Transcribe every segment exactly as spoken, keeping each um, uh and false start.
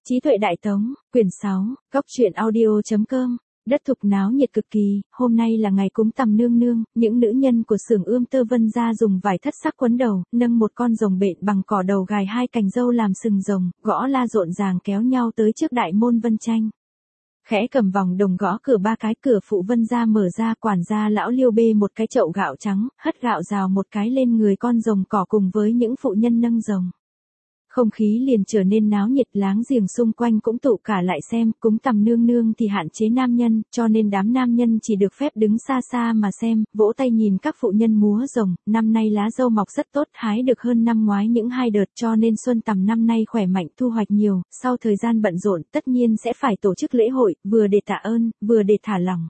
Trí tuệ đại tống, quyển sáu, góc truyện audio.com. Đất thục náo nhiệt cực kỳ, hôm nay là ngày cúng tằm nương nương, những nữ nhân của xưởng ươm tơ Vân gia dùng vải thất sắc quấn đầu, nâng một con rồng bện bằng cỏ đầu gài hai cành dâu làm sừng rồng, gõ la rộn ràng kéo nhau tới trước đại môn Vân Tranh. Khẽ cầm vòng đồng gõ cửa ba cái, cửa phụ Vân gia mở ra, quản gia lão Liêu bê một cái chậu gạo trắng, hất gạo rào một cái lên người con rồng cỏ cùng với những phụ nhân nâng rồng. Không khí liền trở nên náo nhiệt, láng giềng xung quanh cũng tụ cả lại xem, cúng tằm nương nương thì hạn chế nam nhân, cho nên đám nam nhân chỉ được phép đứng xa xa mà xem, vỗ tay nhìn các phụ nhân múa rồng. Năm nay lá dâu mọc rất tốt, hái được hơn năm ngoái những hai đợt, cho nên xuân tằm năm nay khỏe mạnh, thu hoạch nhiều, sau thời gian bận rộn tất nhiên sẽ phải tổ chức lễ hội, vừa để tạ ơn, vừa để thả lỏng.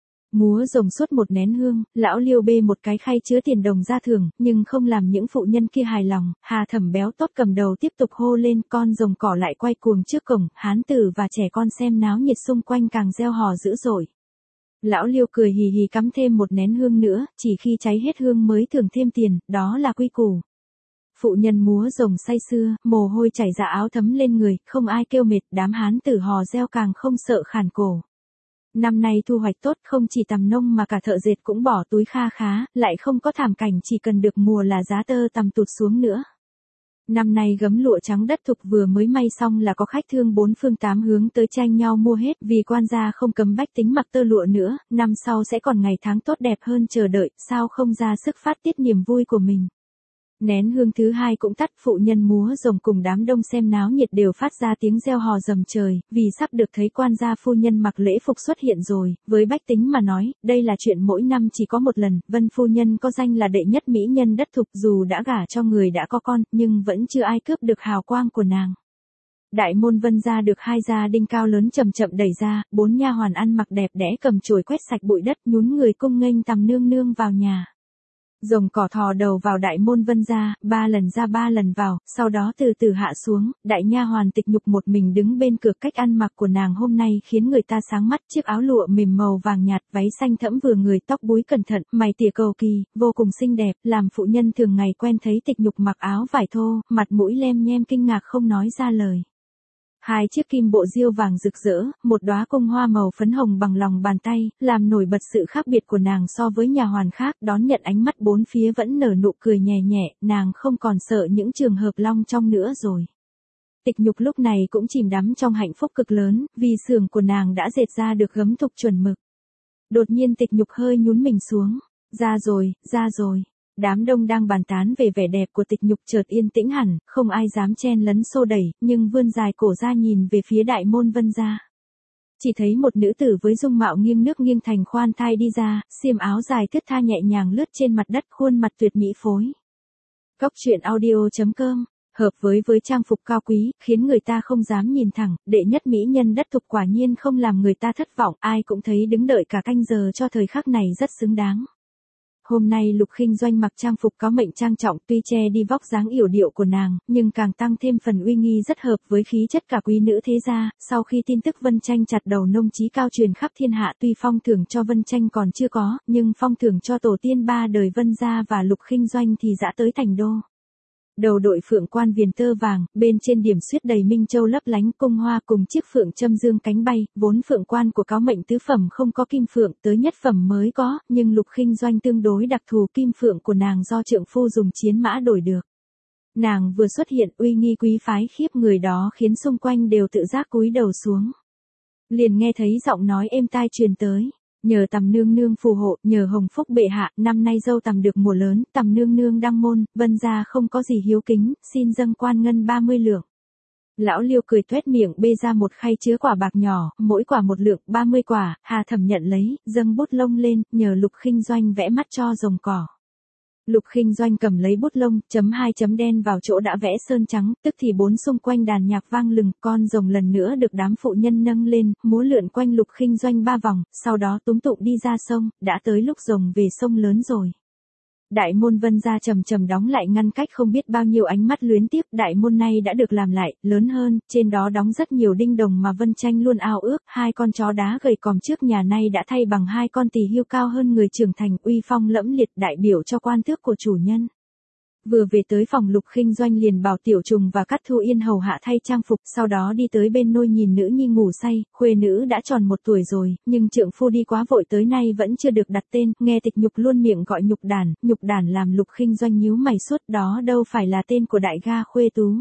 Múa rồng suốt một nén hương, lão Liêu bê một cái khay chứa tiền đồng ra thưởng, nhưng không làm những phụ nhân kia hài lòng. Hà Thẩm béo tốt cầm đầu tiếp tục hô lên, con rồng cỏ lại quay cuồng trước cổng, hán tử và trẻ con xem náo nhiệt xung quanh càng reo hò dữ dội. Lão Liêu cười hì hì cắm thêm một nén hương nữa, chỉ khi cháy hết hương mới thưởng thêm tiền, đó là quy củ. Phụ nhân múa rồng say sưa, mồ hôi chảy ra áo thấm lên người, không ai kêu mệt, đám hán tử hò reo càng không sợ khản cổ. Năm nay thu hoạch tốt, không chỉ tằm nông mà cả thợ dệt cũng bỏ túi kha khá, lại không có thảm cảnh chỉ cần được mùa là giá tơ tằm tụt xuống nữa. Năm nay gấm lụa trắng đất thục vừa mới may xong là có khách thương bốn phương tám hướng tới tranh nhau mua hết, vì quan gia không cấm bách tính mặc tơ lụa nữa, năm sau sẽ còn ngày tháng tốt đẹp hơn chờ đợi, sao không ra sức phát tiết niềm vui của mình. Nén hương thứ hai cũng tắt, phụ nhân múa rồng cùng đám đông xem náo nhiệt đều phát ra tiếng reo hò rầm trời, vì sắp được thấy quan gia phu nhân mặc lễ phục xuất hiện rồi. Với bách tính mà nói, đây là chuyện mỗi năm chỉ có một lần. Vân phu nhân có danh là đệ nhất mỹ nhân đất thục, dù đã gả cho người đã có con, nhưng vẫn chưa ai cướp được hào quang của nàng. Đại môn Vân gia được hai gia đinh cao lớn chậm chậm đẩy ra, bốn nha hoàn ăn mặc đẹp đẽ cầm chổi quét sạch bụi đất, nhún người cung nghênh tằm nương nương vào nhà. Rồng cỏ thò đầu vào đại môn Vân gia, ba lần ra ba lần vào, sau đó từ từ hạ xuống. Đại nha hoàn Tịch Nhục một mình đứng bên cửa, cách ăn mặc của nàng hôm nay khiến người ta sáng mắt, chiếc áo lụa mềm màu vàng nhạt, váy xanh thẫm vừa người, tóc búi cẩn thận, mày tỉa cầu kỳ, vô cùng xinh đẹp, làm phụ nhân thường ngày quen thấy Tịch Nhục mặc áo vải thô, mặt mũi lem nhem kinh ngạc không nói ra lời. Hai chiếc kim bộ diêu vàng rực rỡ, một đóa cung hoa màu phấn hồng bằng lòng bàn tay, làm nổi bật sự khác biệt của nàng so với nhà hoàn khác, đón nhận ánh mắt bốn phía vẫn nở nụ cười nhẹ nhẹ, nàng không còn sợ những trường hợp long trong nữa rồi. Tịch Nhục lúc này cũng chìm đắm trong hạnh phúc cực lớn, vì xưởng của nàng đã dệt ra được gấm thục chuẩn mực. Đột nhiên Tịch Nhục hơi nhún mình xuống, ra rồi, ra rồi. Đám đông đang bàn tán về vẻ đẹp của Tịch Nhục chợt yên tĩnh hẳn, không ai dám chen lấn xô đẩy, nhưng vươn dài cổ ra nhìn về phía đại môn Vân gia. Chỉ thấy một nữ tử với dung mạo nghiêng nước nghiêng thành khoan thai đi ra, xiêm áo dài thướt tha nhẹ nhàng lướt trên mặt đất, khuôn mặt tuyệt mỹ phối. Góc truyện audio.com. Hợp với với trang phục cao quý, khiến người ta không dám nhìn thẳng, đệ nhất mỹ nhân đất thục quả nhiên không làm người ta thất vọng, ai cũng thấy đứng đợi cả canh giờ cho thời khắc này rất xứng đáng. Hôm nay Lục Khinh Doanh mặc trang phục có mệnh trang trọng, tuy che đi vóc dáng yểu điệu của nàng, nhưng càng tăng thêm phần uy nghi, rất hợp với khí chất cả quý nữ thế gia. Sau khi tin tức Vân Tranh chặt đầu nông chí cao truyền khắp thiên hạ, tuy phong thưởng cho Vân Tranh còn chưa có, nhưng phong thưởng cho tổ tiên ba đời Vân gia và Lục Khinh Doanh thì dã tới thành đô. Đầu đội phượng quan viền tơ vàng, bên trên điểm xuyết đầy minh châu lấp lánh, cung hoa cùng chiếc phượng châm dương cánh bay, vốn phượng quan của cáo mệnh tứ phẩm không có kim phượng, tới nhất phẩm mới có, nhưng Lục Khinh Doanh tương đối đặc thù, kim phượng của nàng do trượng phu dùng chiến mã đổi được. Nàng vừa xuất hiện uy nghi quý phái khiếp người đó khiến xung quanh đều tự giác cúi đầu xuống. Liền nghe thấy giọng nói êm tai truyền tới. Nhờ tằm nương nương phù hộ, nhờ hồng phúc bệ hạ, năm nay dâu tằm được mùa lớn, tằm nương nương đăng môn, Vân gia không có gì hiếu kính, xin dâng quan ngân ba mươi lượng. Lão Liêu cười toét miệng bê ra một khay chứa quả bạc nhỏ, mỗi quả một lượng, ba mươi quả, Hà Thẩm nhận lấy, dâng bút lông lên, nhờ Lục Khinh Doanh vẽ mắt cho rồng cỏ. Lục Khinh Doanh cầm lấy bút lông, chấm hai chấm đen vào chỗ đã vẽ sơn trắng, tức thì bốn xung quanh đàn nhạc vang lừng, con rồng lần nữa được đám phụ nhân nâng lên, múa lượn quanh Lục Khinh Doanh ba vòng, sau đó túm tụng đi ra sông, đã tới lúc rồng về sông lớn rồi. Đại môn Vân gia trầm trầm đóng lại, ngăn cách không biết bao nhiêu ánh mắt luyến tiếc. Đại môn này đã được làm lại, lớn hơn, trên đó đóng rất nhiều đinh đồng mà Vân Tranh luôn ao ước. Hai con chó đá gầy còm trước nhà nay đã thay bằng hai con tỳ hươu cao hơn người trưởng thành, uy phong lẫm liệt, đại biểu cho quan tước của chủ nhân. Vừa về tới phòng Lục Khinh Doanh liền bảo Tiểu Trùng và Cát Thu Yên hầu hạ thay trang phục, sau đó đi tới bên nôi nhìn nữ nhi ngủ say, khuê nữ đã tròn một tuổi rồi, nhưng trượng phu đi quá vội tới nay vẫn chưa được đặt tên, nghe Tịch Nhục luôn miệng gọi Nhục Đản, Nhục Đản làm Lục Khinh Doanh nhíu mày suốt, đó đâu phải là tên của đại ga khuê tú.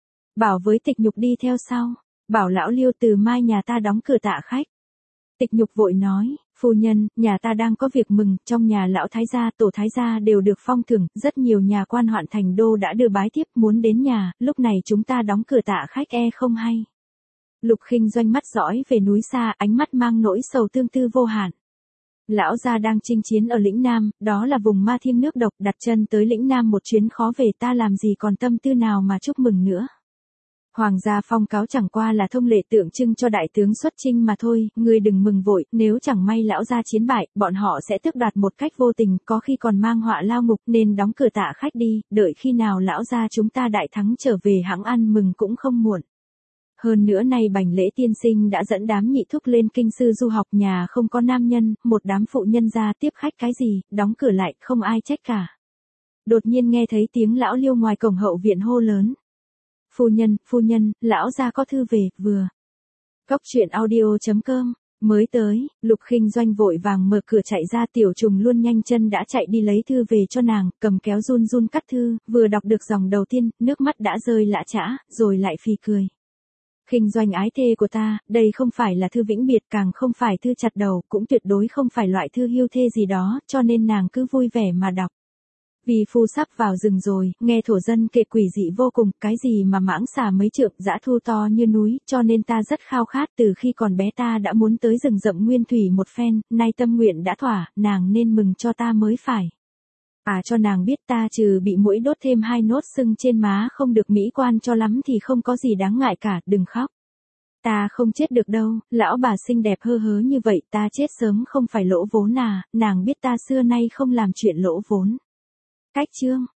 Bảo với Tịch Nhục đi theo sau, bảo lão Liêu từ mai nhà ta đóng cửa tạ khách. Tịch Nhục vội nói, phu nhân, nhà ta đang có việc mừng, trong nhà lão thái gia, tổ thái gia đều được phong thưởng, rất nhiều nhà quan hoạn thành đô đã đưa bái tiếp muốn đến nhà, lúc này chúng ta đóng cửa tạ khách e không hay. Lục Khinh Doanh mắt dõi về núi xa, ánh mắt mang nỗi sầu tương tư vô hạn. Lão gia đang chinh chiến ở lĩnh Nam, đó là vùng ma thiên nước độc, đặt chân tới lĩnh Nam một chuyến khó về, ta làm gì còn tâm tư nào mà chúc mừng nữa. Hoàng gia phong cáo chẳng qua là thông lệ tượng trưng cho đại tướng xuất chinh mà thôi, ngươi đừng mừng vội, nếu chẳng may lão gia chiến bại, bọn họ sẽ tước đoạt một cách vô tình, có khi còn mang họa lao ngục, nên đóng cửa tạ khách đi, đợi khi nào lão gia chúng ta đại thắng trở về hãng ăn mừng cũng không muộn. Hơn nữa nay Bành Lễ tiên sinh đã dẫn đám nhị thúc lên kinh sư du học, nhà không có nam nhân, một đám phụ nhân ra tiếp khách cái gì, đóng cửa lại, không ai trách cả. Đột nhiên nghe thấy tiếng lão Liêu ngoài cổng hậu viện hô lớn. Phu nhân, phu nhân, lão gia có thư về, vừa. Cóc truyện audio chấm com, mới tới, Lục Khinh Doanh vội vàng mở cửa chạy ra, Tiểu Trùng luôn nhanh chân đã chạy đi lấy thư về cho nàng, cầm kéo run run cắt thư, vừa đọc được dòng đầu tiên, nước mắt đã rơi lã chã, rồi lại phì cười. Khinh Doanh ái thê của ta, đây không phải là thư vĩnh biệt, càng không phải thư chặt đầu, cũng tuyệt đối không phải loại thư hiu thê gì đó, cho nên nàng cứ vui vẻ mà đọc. Vì phu sắp vào rừng rồi, nghe thổ dân kể quỷ dị vô cùng, cái gì mà mãng xà mấy trượng, dã thu to như núi, cho nên ta rất khao khát, từ khi còn bé ta đã muốn tới rừng rậm nguyên thủy một phen, nay tâm nguyện đã thỏa, nàng nên mừng cho ta mới phải. À cho nàng biết ta trừ bị muỗi đốt thêm hai nốt sưng trên má không được mỹ quan cho lắm thì không có gì đáng ngại cả, đừng khóc. Ta không chết được đâu, lão bà xinh đẹp hơ hớ như vậy, ta chết sớm không phải lỗ vốn à, nàng biết ta xưa nay không làm chuyện lỗ vốn. Cách chương